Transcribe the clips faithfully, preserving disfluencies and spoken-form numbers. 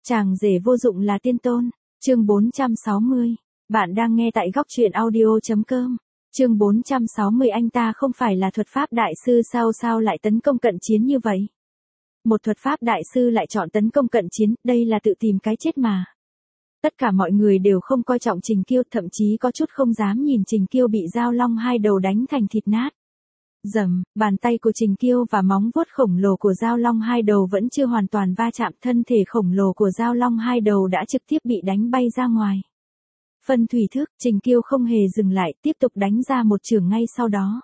Chàng rể vô dụng là tiên tôn. Chương bốn trăm sáu mươi. Bạn đang nghe tại góc truyện audio.com. Chương bốn trăm sáu mươi. Anh ta không phải là thuật pháp đại sư sao sao lại tấn công cận chiến như vậy? Một thuật pháp đại sư lại chọn tấn công cận chiến, đây là tự tìm cái chết mà. Tất cả mọi người đều không coi trọng Trình Kiêu, thậm chí có chút không dám nhìn Trình Kiêu bị dao long hai đầu đánh thành thịt nát. Dầm, bàn tay của Trình Kiêu và móng vuốt khổng lồ của dao long hai đầu vẫn chưa hoàn toàn va chạm, thân thể khổng lồ của dao long hai đầu đã trực tiếp bị đánh bay ra ngoài. Phân thủy thức, Trình Kiêu không hề dừng lại, tiếp tục đánh ra một chưởng ngay sau đó.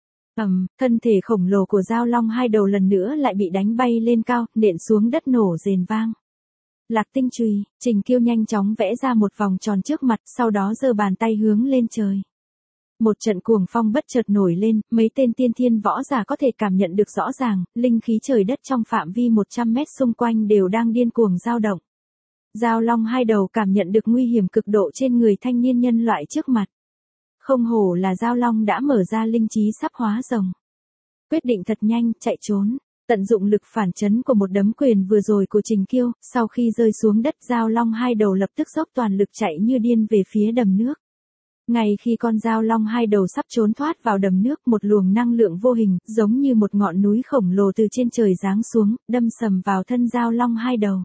Ầm, thân thể khổng lồ của dao long hai đầu lần nữa lại bị đánh bay lên cao, nện xuống đất nổ rền vang. Lạc tinh chùy, Trình Kiêu nhanh chóng vẽ ra một vòng tròn trước mặt, sau đó giơ bàn tay hướng lên trời. Một trận cuồng phong bất chợt nổi lên, mấy tên tiên thiên võ giả có thể cảm nhận được rõ ràng, linh khí trời đất trong phạm vi một trăm mét xung quanh đều đang điên cuồng dao động. Dao long hai đầu cảm nhận được nguy hiểm cực độ trên người thanh niên nhân loại trước mặt. Không hổ là dao long đã mở ra linh trí sắp hóa rồng. Quyết định thật nhanh, chạy trốn. Tận dụng lực phản chấn của một đấm quyền vừa rồi của Trình Kiêu, sau khi rơi xuống đất dao long hai đầu lập tức dốc toàn lực chạy như điên về phía đầm nước. Ngay khi con dao long hai đầu sắp trốn thoát vào đầm nước, một luồng năng lượng vô hình, giống như một ngọn núi khổng lồ từ trên trời giáng xuống, đâm sầm vào thân dao long hai đầu.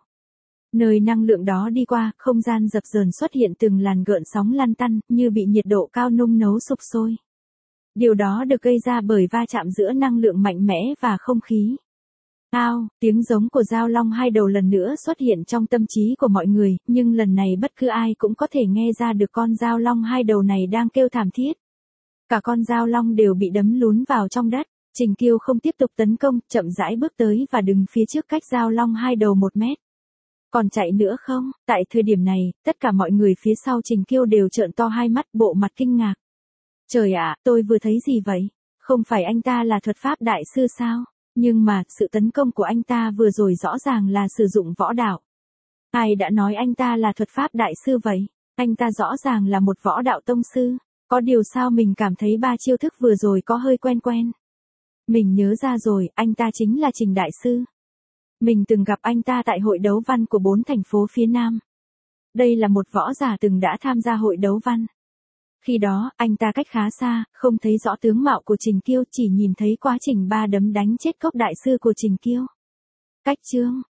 Nơi năng lượng đó đi qua, không gian dập dờn xuất hiện từng làn gợn sóng lăn tăn, như bị nhiệt độ cao nung nấu sục sôi. Điều đó được gây ra bởi va chạm giữa năng lượng mạnh mẽ và không khí. Ao, tiếng giống của dao long hai đầu lần nữa xuất hiện trong tâm trí của mọi người, nhưng lần này bất cứ ai cũng có thể nghe ra được con dao long hai đầu này đang kêu thảm thiết. Cả con dao long đều bị đấm lún vào trong đất. Trình Kiêu không tiếp tục tấn công, chậm rãi bước tới và đứng phía trước cách dao long hai đầu một mét. Còn chạy nữa không? Tại thời điểm này, tất cả mọi người phía sau Trình Kiêu đều trợn to hai mắt, bộ mặt kinh ngạc. Trời ạ, tôi vừa thấy gì vậy? Không phải anh ta là thuật pháp đại sư sao? Nhưng mà, sự tấn công của anh ta vừa rồi rõ ràng là sử dụng võ đạo. Ai đã nói anh ta là thuật pháp đại sư vậy? Anh ta rõ ràng là một võ đạo tông sư. Có điều sao mình cảm thấy ba chiêu thức vừa rồi có hơi quen quen. Mình nhớ ra rồi, anh ta chính là Trình đại sư. Mình từng gặp anh ta tại hội đấu văn của bốn thành phố phía Nam. Đây là một võ giả từng đã tham gia hội đấu văn. Khi đó, anh ta cách khá xa, không thấy rõ tướng mạo của Trình Kiêu, chỉ nhìn thấy quá trình ba đấm đánh chết cốc đại sư của Trình Kiêu. Cách chương,